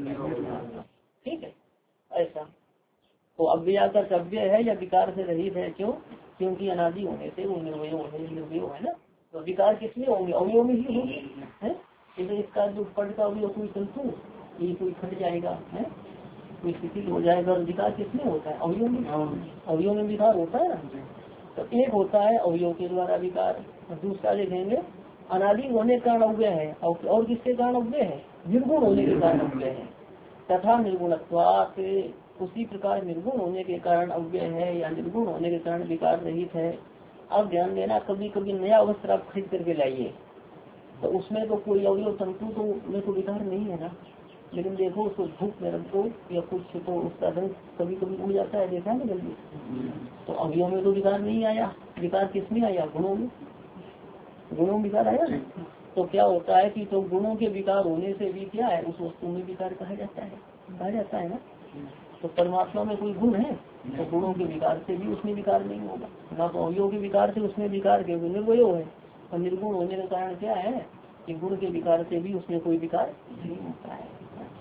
ठीक है ऐसा। तो अव्यय का अव्यय है या विकार से रहित है, क्यों, क्योंकि अनादि होने से वो निर्वयोग है, निर्वयोग है ना। तो विकार किसमें होंगे, अवयव में ही होंगे है। इसका जो पट का अवयव कोई तंतु ये कोई फट जाएगा है, कोई शिथिल हो जाएगा, और विकार किसमें होता है, अवयव में। अवयव में विकार होता है ना। तो एक होता है अवयव के द्वारा विकार, दूसरा देखेंगे अनादि होने के कारण अव्यय है, और किसके कारण अव्यय है, निर्गुण होने के कारण अव्यय है। तथा निर्गुणत्वात्, उसी प्रकार निर्गुण होने के कारण अव्यय है या निर्गुण होने के कारण विकार रहित है। अब ध्यान देना, कभी कभी नया वस्त्र आप खरीद करके लाइए तो उसमें तो कोई अवयव तंतु तो में तो विकार नहीं है ना, लेकिन देखो उसको धूप में रख दो या कुछ तो उसका रंग कभी कभी उड़ जाता है, देखा है ना जल्दी। तो अवयव में तो विकार नहीं आया, विकार किसमें आया, गुणों में, गुणों में विकार आया ना। तो क्या होता है कि तो गुणों के विकार होने से भी क्या है, उस वस्तु में विकार कहा जाता है, कहा जाता है ना। तो परमात्मा में कोई गुण है तो गुणों के विकार से भी उसमें विकार नहीं होगा ना, तो अवयव के विकार से उसमें विकार के निर्वयोग है, और निर्गुण होने का कारण क्या है कि गुण के विकार से भी उसमें कोई विकार नहीं होता है।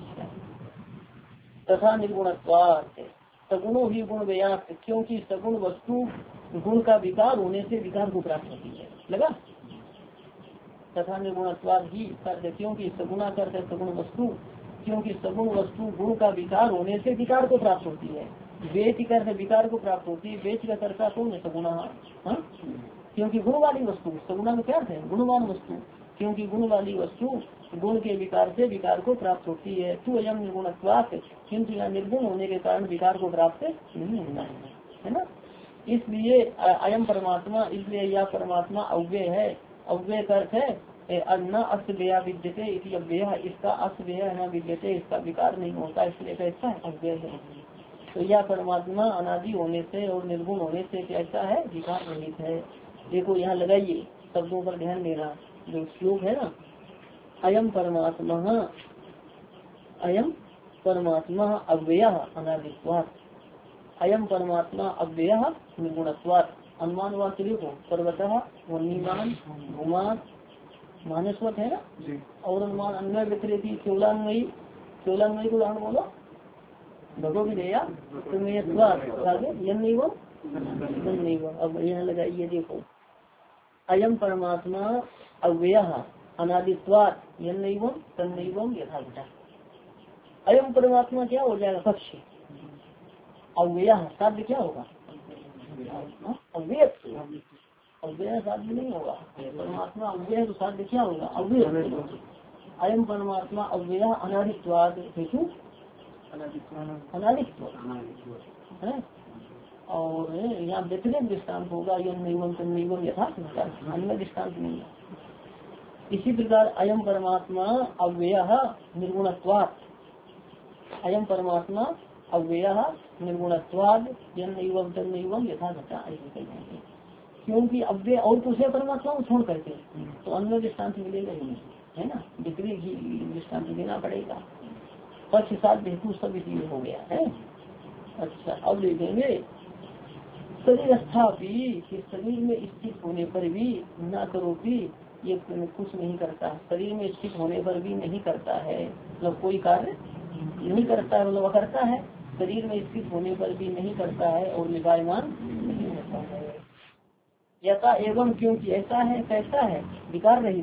तथा निर्गुणत्वात् सगुणों ही गुण व्याप्त, क्योंकि सगुण वस्तु गुण का विकार होने से विकार को प्राप्त होती है, लगा। तथा निर्गुणत्वात् ही करते, क्योंकि सगुणा करते सगुण वस्तु, क्योंकि सगुण वस्तु गुण का विकार होने से विकार को प्राप्त होती है। वेच करते विकार को प्राप्त होती है, वेच का कर्ता कौन है, सगुणा। हाँ, क्योंकि गुण वाली वस्तु, सगुणा में क्या है, गुणवान वस्तु, क्योंकि गुण वाली वस्तु गुण के विकार से विकार को प्राप्त होती है। तू अयम निर्गुणत्वात्, किंतु यहाँ निर्गुण होने के कारण विकार को प्राप्त नहीं होता है, है ना। इसलिए अयम परमात्मा, इसलिए यह परमात्मा अव्यय है। अव्यय का अर्थ है न अस्तव्यय विद्यते इति अव्यय, इसका अस्तव्यय न विद्यते, इसका विकार नहीं होता, इसलिए कैसा है, अव्यय है। तो यह परमात्मा अनादि होने से और निर्गुण होने से कैसा है, विकार रहित है। देखो यहाँ लगाइए, शब्दों पर ध्यान देना, जो श्लोक है ना, अयम परमात्मा, अयम परमात्मा अव्यय अनादित्वात्, अयम परमात्मा अव्यय निर्गुणत्वात्। अनुमान वाक्य देखो, पर्वतः वन्यमान भूमान मानसवत है ना, और अनुमान अन्वय व्यतिरेकी केवलान्वयी, केवलान्वयी को उदाहरण बोलो, भगवदया नहीं। अब यहाँ लगाइए, देखो अयम परमात्मा अव्यय अनादित्वात् यन्नैवं तन्नैवं यथा घटा। अयम परमात्मा क्या हो जाएगा, पक्ष, अव्यय साध्य क्या होगा, अव्यय, अव्यय साध्य नहीं होगा, परमात्मा अव्यय तो साध्य क्या होगा, अव्यय। अयम परमात्मा अव्यय अनादित्वात्, हेतु अनादित्व है, और यहाँ व्यतिरिक्त दृष्टान्त होगा, यम नैवम तन्नैवम यथा, अन्य दृष्टान्त नहीं है। इसी प्रकार अयम परमात्मा अव्यय निर्गुणत्वात्, अयम परमात्मा अव्यय निर्गुणत्वात् यन्नैवम तन्नैवम यथा घटा, ऐसे कहेंगे। क्योंकि अव्यय और कुछ है परमात्मा को छोड़ करके, तो अन्य दृष्टान्त मिलेगा ही नहीं, है ना, विपरीत ही दृष्टान्त देना पड़ेगा। पक्ष साध्य हेतु सब इसलिए हो गया है। अच्छा, अब देखेंगे शरीर स्थापी, कि शरीर में स्थित होने पर भी न करो भी, ये कुछ नहीं करता, शरीर में स्थित होने पर भी नहीं करता है, मतलब कोई कार्य नहीं करता है, मतलब करता है, शरीर में स्थित होने पर भी नहीं करता है और निभायमान नहीं होता है। यथा एवं, क्योंकि ऐसा है, कैसा है, विकार रहित है,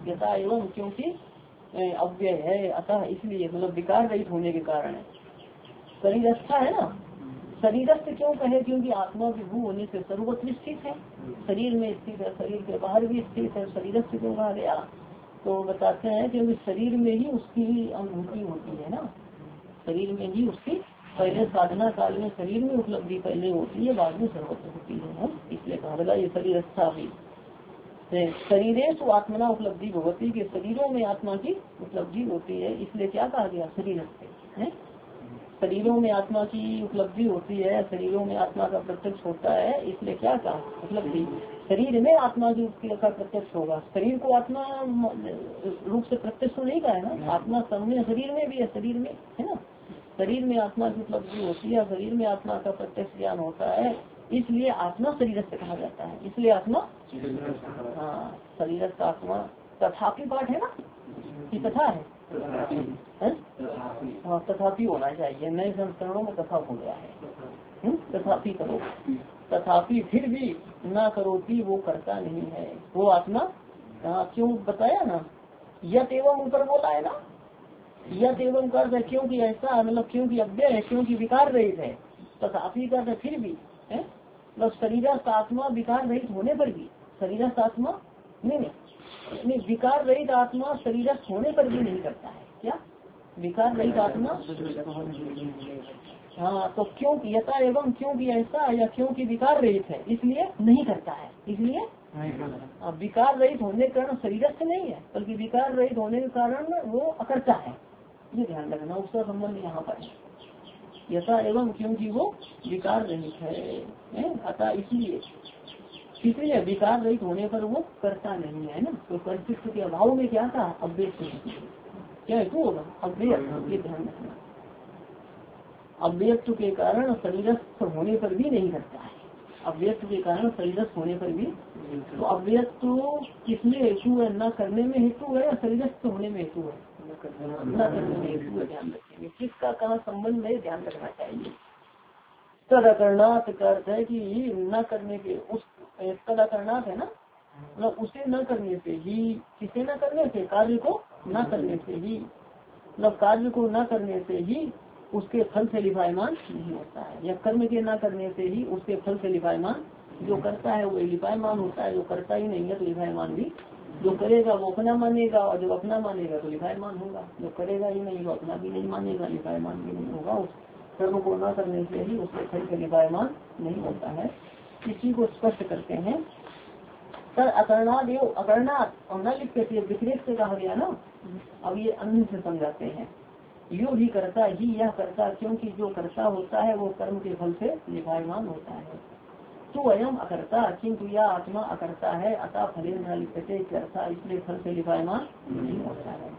यथा एवं क्योंकि अव्यय है, अतः इसलिए, मतलब विकार रहित होने के कारण है। शरीरस्था है ना, शरीरस्थ क्यों कहे, क्योंकि आत्मा विभू होने से सर्वत्र स्थित है, शरीर में स्थित है, शरीर के बाहर भी स्थित है। शरीरस्थ क्यों कहा गया, तो बताते हैं क्योंकि शरीर में ही उसकी अनुभूति होती है ना, शरीर में ही उसकी पहले साधना काल में शरीर में उपलब्धि पहले होती है, बाद में सर्वत्र होती है, इसलिए कहा गया ये शरीरस्था भी। शरीरेषु आत्मना उपलब्धि भगवती के शरीरों में आत्मा की उपलब्धि होती है, इसलिए क्या कहा गया शरीरस्थ है। शरीरों में आत्मा की उपलब्धि होती है, शरीरों में आत्मा का प्रत्यक्ष होता है, इसलिए क्या कहा उपलब्धि। शरीर में आत्मा की का प्रत्यक्ष होगा, शरीर को आत्मा रूप से प्रत्यक्ष नहीं कहा है ना, आत्मा सामने शरीर में भी है, शरीर में है ना, शरीर में आत्मा की उपलब्धि होती है, शरीर में आत्मा का प्रत्यक्ष ज्ञान होता है, इसलिए आत्मा शरीरस्थ कहा जाता है, इसलिए आत्मा हाँ शरीरस्थ आत्मा। तथापि पाठ है ना कि कथा है, हाँ तथापि होना चाहिए, नए संस्करणों में कथा हो गया है, तथापि करो, तथापि फिर भी ना करोती वो करता नहीं है वो आत्मा। हाँ क्यों बताया ना, यत एवं ऊपर बोला है ना, यत एवं कर है क्योंकि ऐसा, मतलब क्योंकि अव्यय है, क्योंकि विकार रहित है, तथापि कर फिर भी है, मतलब शरीरस्थ आत्मा विकार रहित होने पर भी, शरीरस्थ आत्मा नहीं नहीं विकार रहित आत्मा शरीरस्थ होने पर भी नहीं करता है, क्या विकार रहित आत्मा। हाँ तो क्योंकि यथा एवं क्योंकि ऐसा, या क्योंकि विकार रहित है इसलिए नहीं करता है, इसलिए अब विकार रहित होने के कारण शरीरस्थ नहीं है, बल्कि विकार रहित होने के कारण वो अकर्ता है, ये ध्यान रखना, उसका संबंध यहाँ पर है। यथा एवं क्योंकि वो विकार रहित है, अतः इसलिए, इसलिए विकार रहित होने पर वो करता नहीं है ना, तो कर्तृत्व के अभाव में क्या था अव्यय, क्या हेतु होगा अव्यय, ये ध्यान रखना। अव्ययत्व के कारण शरीरस्थ होने पर भी नहीं करता है, अव्ययत्व के कारण शरीरस्थ होने पर भी, तो अव्ययत्व किसमें हेतु है, न करने में हेतु है या शरीरस्थ होने में हेतु है, न करने में हेतु है, ध्यान रखेंगे किसका कहाँ संबंध है, ध्यान रखना चाहिए। तदकरणात् का अर्थ है कि न करने के, उस तदकरणात् है ना, मतलब उसे न करने से ही, किसे न करने से, कार्य को न करने से ही, मतलब कार्य को न करने से ही उसके फल से लिपायमान नहीं होता है, या कर्म के न करने से ही उसके फल से लिपायमान, जो करता है वो लिपायमान होता है, जो करता ही नहीं है तो लिपायमान भी, जो करेगा वो अपना मानेगा, और जो अपना मानेगा तो लिपायमान होगा, जो करेगा ही नहीं वो अपना भी नहीं मानेगा, लिपायमान भी नहीं होगा, उस कर्म को न करने से ही उसके फल से लिपायमान नहीं होता है। इसी को स्पष्ट करते हैं, सर अकरणाद एवं अकरणाद और न लिख के विपरीत से कहा गया ना, अब ये अन्य से समझाते हैं, यो भी करता ही यह करता, क्योंकि जो करता होता है वो कर्म के फल से लिपायमान होता है, तो अयम अकर्ता, किंतु यह आत्मा अकर्ता है, अतः फले न लिखते करता, इसलिए फल से लिपायमान नहीं होता है।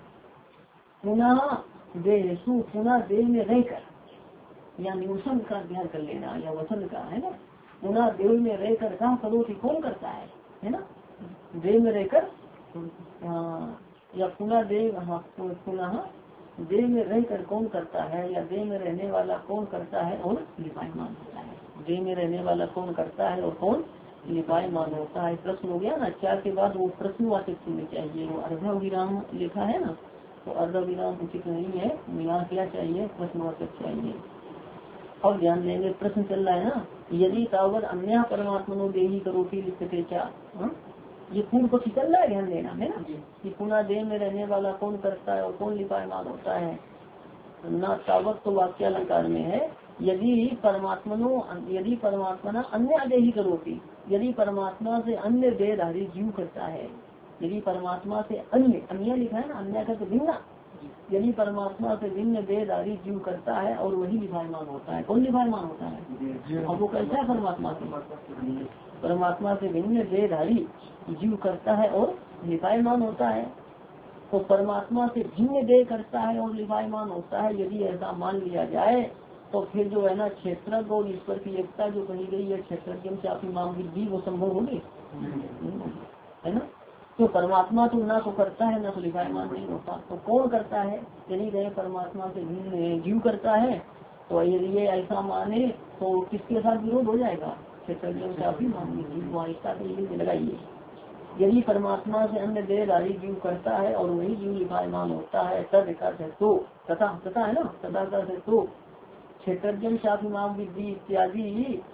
पुनः देहसु, पुनः देह में रहकर, या निवसन का अध्ययन कर लेना, या वसन का है ना, पुनः देह में रहकर कहा करो कि कौन करता है, है ना, देह में रहकर, या पुनः देह, हाँ पुनः देह में रहकर कौन करता है, या देह में रहने वाला कौन करता है और लिपायमान होता है, देह में रहने वाला कौन करता है और कौन लिपायमान होता है। प्रश्न हो गया ना, चार के बाद वो प्रश्न वाचक सुनने चाहिए, वो अर्धा विराम लिखा है ना, तो अर्धा विराम उचित नहीं है, यहाँ क्या चाहिए प्रश्नवाचक चाहिए। अब ध्यान देंगे, प्रश्न चल रहा है ना, यदि तावत अन्य परमात्मनो देही करोति लिखते क्या, ये पूर्ण पक्ष चल रहा है, ध्यान देना है ना, कि पुनः देह में रहने वाला कौन करता है और कौन लिपायमान होता है। न तावत तो वाक्यालंकार में है, यदि परमात्मनो, यदि परमात्मा अन्य देही करोति, यदि परमात्मा से अन्य देहधारी जीव करता है, यदि परमात्मा से अन्य, अन्य लिखा है ना, अन्य का तो भिन्न, यदि परमात्मा से भिन्न देहधारी जीव करता है और वही लिपायमान होता है, कौन लिपायमान होता है, और वो कैसा है परमात्मा से, परमात्मा से भिन्न देहधारी जीव करता है और लिपायमान होता है, तो परमात्मा से भिन्न देह करता है और लिपायमान होता है, यदि ऐसा मान लिया जाए तो फिर जो है ना क्षेत्र और ईश्वर की एकता जो कही गई है, क्षेत्र से आपकी मांग भी वो संभव होगी, है ना, तो परमात्मा तो ना तो करता है ना तो लिपायमान नहीं होता, तो कौन करता है, यदि गए परमात्मा से भिन्न जीव करता है, तो यदि ये ऐसा माने तो किसके साथ विरोध हो जाएगा, क्षेत्र से आपकी मांग भी, वो ऐसा के लिए लगाइए, यदि परमात्मा से अन्य देहधारी जीव करता है और वही जीव लिपायमान होता है तद अर्थ है तो तथा तथा है ना तथा अर्थ है तो क्षेत्रज्ञम शापिमाम विद्धि इत्यादि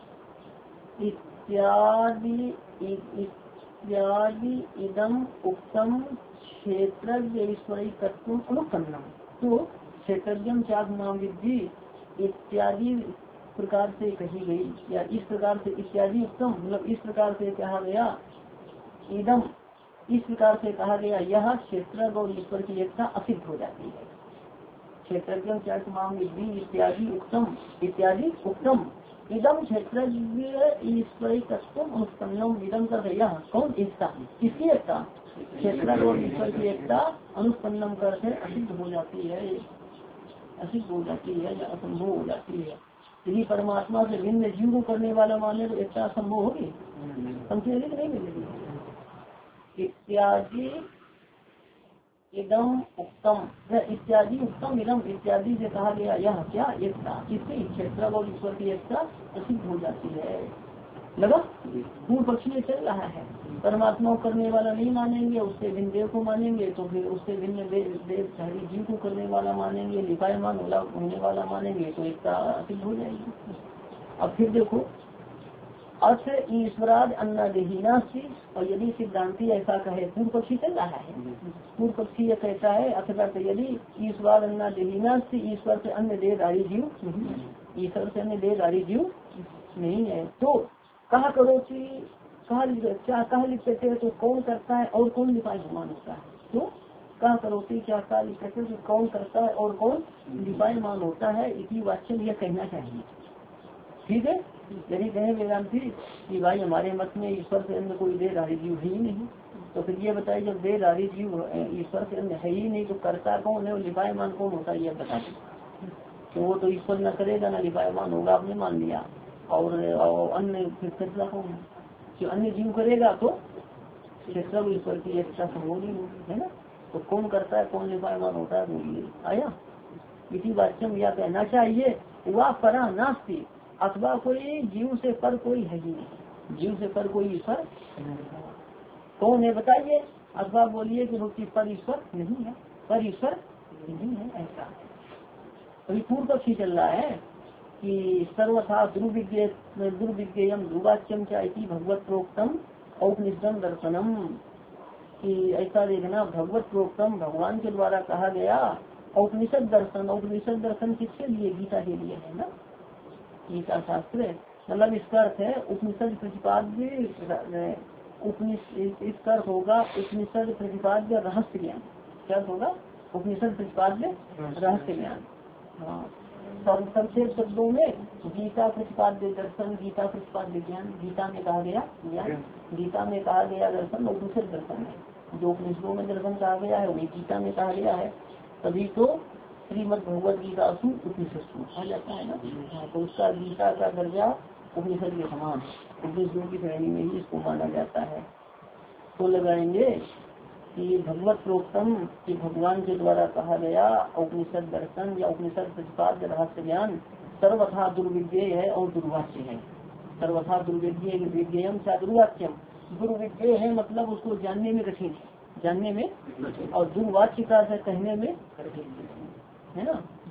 इत्यादि इत्यादि इदम उत्तम क्षेत्रज्ञ ईश्वरी तत्व अनुपन्नम। तो क्षेत्रज्ञम शापिमाम विद्धि इत्यादि प्रकार से कही गई या इस प्रकार से इत्यादि उत्तम मतलब इस प्रकार से कहा गया इदम इस प्रकार से कहा गया यह क्षेत्र और ईश्वर की एकता असिद्ध हो जाती है। क्षेत्रज्ञ क्या तमाम विधि इत्यादि उत्तम इत्यादि उत्तम इदम क्षेत्रज्ञ ईश्वरी तत्व अनुष्पन्नम इदम कर यह कौन एकता किसकी एकता क्षेत्र और ईश्वर की एकता अनुष्पन्नम करके असिद्ध हो जाती है असिद्ध हो जाती है या असंभव हो जाती है। यदि परमात्मा से भिन्न जीव को करने वाला माने तो एकता असंभव होगी समझेगी कि नहीं मिलेगी। इत्यादि इदम उत्तम इत्यादि उत्तम इदम इत्यादि से कहा गया यह क्या एकता किसकी क्षेत्र और ईश्वर की एकता प्रसिद्ध हो जाती है। लगा पूर्व पक्षी में चल रहा है परमात्मा को करने वाला नहीं मानेंगे उससे भिन्न देव को मानेंगे तो फिर उससे भिन्न देवधारी जीव को करने वाला मानेंगे लिपायमान होने वाला मानेंगे तो एकता सिद्ध हो जाएगी। अब फिर देखो अर्थ ईश्वराद अन्नादेहीना और यदि सिद्धांति ऐसा कहे पूर्व पक्षी चल रहा है पूर्व पक्षी यह कहता है अर्थात यदि ईश्वराद अन्नादेहीना ईश्वर से अन्य देहधारी जीव ईश्वर से अन्य देहधारी जीव नहीं है तो कहा करो कि कहा क्या कहा लिखते थे तो कौन करता है और कौन लिपायमान होता है तो कहा करोती क्या कहा लिखते थे तो कौन करता है और कौन लिपायमान होता है इसी वाक्य यह कहना चाहिए। ठीक है यदि कहे वेदांति कि भाई हमारे मत में ईश्वर से अन्य कोई देहधारी जीव है ही नहीं तो फिर ये बताइए जब देहधारी जीव ईश्वर से अन्य है ही नहीं तो करता कौन है और लिपायमान कौन होता है यह बता दें। तो वो तो ईश्वर न करेगा न लिपायमान होगा आपने मान लिया और अन्य फैसला कौन है कि अन्य जीव करेगा तो सब ईश्वर की एकता संभव नहीं होगी है ना। तो कौन करता है कौन लिपायमान होता है बोलिए आया इसी वाक्यम यह कहना चाहिए वह परा नास्ती अथवा कोई जीव से पर कोई है ही नहीं जीव से पर कोई ईश्वर कौन है बताइए अथवा बोलिए कि भक्ति पर ईश्वर नहीं है पर ईश्वर नहीं है ऐसा अभी पूर्व पक्षी चल रहा है कि सर्वथा दुर्विज्ञ दुर्विज्ञेयम दुर्वाच्यम चाहती भगवत प्रोक्तम औपनिषदम दर्शनम कि ऐसा देखना भगवत प्रोक्तम भगवान के द्वारा कहा गया औपनिषद दर्शन औपनिषद दर्शन किसके लिए गीता के लिए है ना गीता शास्त्र मतलब इसका अर्थ है उपनिषद प्रतिपाद्य उपनिषद इसका अर्थ होगा उपनिषद प्रतिपाद्य रहस्य ज्ञान क्या होगा उपनिषद प्रतिपाद्य रहस्य ज्ञान। हाँ संक्षेप शब्दों में गीता प्रतिपाद्य दर्शन गीता प्रतिपाद्य ज्ञान गीता में कहा गया ज्ञान गीता में कहा गया दर्शन उपनिषद दर्शन है जो उपनिषदों में दर्शन कहा गया है वही गीता में कहा गया है तभी तो श्रीमद भगवद गीता उपनिषद आ जाता है ना। तो उसका गीता का दर्जा उपनिषद के समान उपनिषदों की श्रेणी में ही इसको माना जाता है। तो लगाएंगे कि भगवत प्रोक्तम कि भगवान के द्वारा कहा गया उपनिषद दर्शन या उपनिषद प्रतिपाद्य रहस्य ज्ञान सर्वथा दुर्विज्ञेय है और दुर्वाच्य है। सर्वथा दुर्विज्ञेय विज्ञेयम चा दुर्वाच्यम दुर्विज्ञेय है मतलब उसको जानने में कठिन है जानने में और दुर्वाच्य का कहने में है ना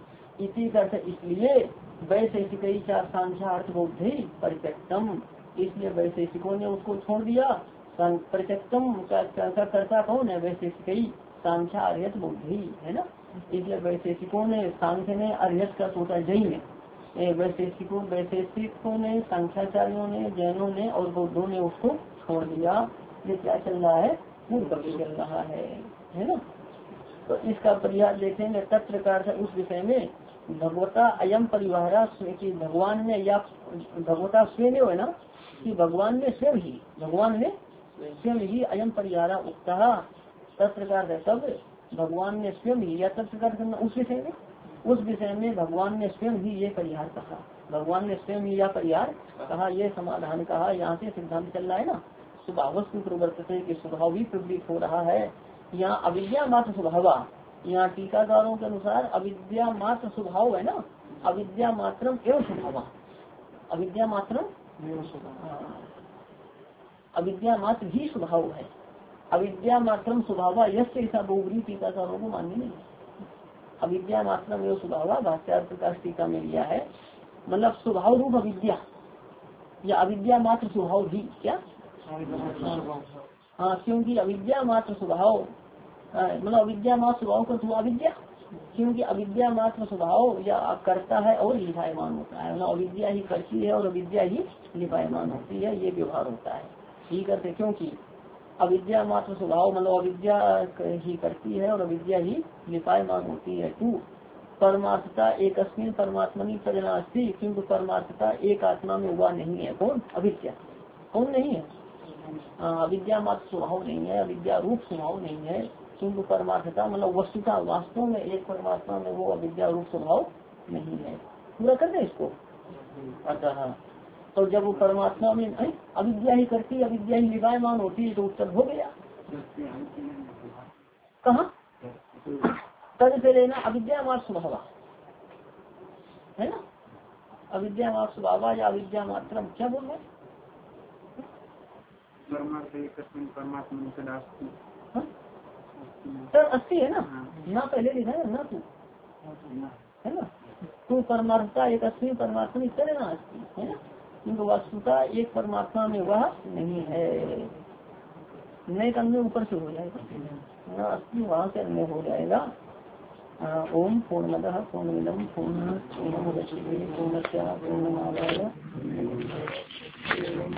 इसी का इसलिए वैशेषिक चार सांख्यार्थ बोधि परित्यक्तम इसलिए वैशेषिकों ने उसको छोड़ दिया परित्यक्तम का कर्ता कौन है वैशेषिक सांख्या अर्यत बोधि है ना इसलिए वैशेषिकों ने सांख्य ने अर्यत का सोचा जैन ने वैशेषिकों वैशेषिकों ने सांख्याचार्यों ने जैनों ने और बौद्धों ने उसको छोड़ दिया। ये क्या चल रहा है पूर्व पक्ष चल रहा है है ना। तो इसका परिहार देखेंगे तत्र का उस विषय में भगवता अयम परिवार की भगवान ने या भगवता स्वयं है ना कि भगवान ने स्वयं ही भगवान ने स्वयं ही अयम परिहारा उक्ता तत्र का तब भगवान ने स्वयं ही या तत्र करना उस विषय में उस विषय में भगवान ने स्वयं ही ये परिहार कहा भगवान ने स्वयं ही यह परिहार कहा ये समाधान कहा। यहाँ से सिद्धांत चल रहा है ना स्वभावस्तु प्रवर्तते कि स्वभाव ही प्रवृत्त हो रहा है। यहाँ अविद्या मात्र स्वभाव यहाँ टीकाकारों के अनुसार अविद्या मात्र स्वभाव है ना अविद्या मात्रम एवं स्वभाव अविद्या मात्रम अविद्या मात्र ही स्वभाव है अविद्या मात्रम स्वभाव यश ऐसा बहुबरी टीकाकारों को मान्य नहीं है। अविद्या मात्रम एवं स्वभाव भाष्यार्थ प्रकाश टीका में लिया है, मतलब स्वभाव रूप अविद्या या अविद्या मात्र स्वभाव भी क्या, हाँ क्योंकि अविद्या मात्र स्वभाव मतलब अविद्या मात्र स्वभाव का तो अविद्या, क्योंकि अविद्या मात्र स्वभाव या करता है और लिपायमान होता है, मतलब अविद्या ही करती है और अविद्या ही लिपायमान होती है, ये व्यवहार होता है। ठीक करते क्योंकि अविद्या मात्र स्वभाव मतलब अविद्या ही करती है और अविद्या ही लिपायमान होती है। तू परमार्थता एक अस्मिन परमात्मनि तदनास्ति, क्योंकि परमार्थता एक आत्मा में हुआ नहीं है। कौन? अविद्या। कौन नहीं है? अविद्या मात्र स्वभाव नहीं है, अविद्या रूप स्वभाव नहीं है, क्योंकि परमार्थता मतलब वस्तुता वास्तव में एक परमात्मा में वो अविद्या रूप स्वभाव नहीं है। पूरा कर दे इसको। अतः तो जब वो परमात्मा में अविद्या ही करती है, अविद्या ही लिपायमान होती है, तो उत्तर हो गया। कहाँ तद से लेना अविद्या मात्र स्वभाव है ना, अविद्या मात्र स्वभाव या अविद्या मात्र क्या बोल रहे सर अस्सी है ना, ना पहले लिखा है ना तू है ना, तू परमार्थता एक अस्मी परमात्मा इतना ना अस्सी है ना, किंतु वास्तुता एक परमात्मा में वह नहीं है। नए अन्य ऊपर से हो जाएगा ना, अस्सी वहाँ से अन्य हो जाएगा। ओम पूर्णमदः पूर्णमिदं पूर्णात् पूर्णमुदच्यते पूर्णस्य पूर्णमादाय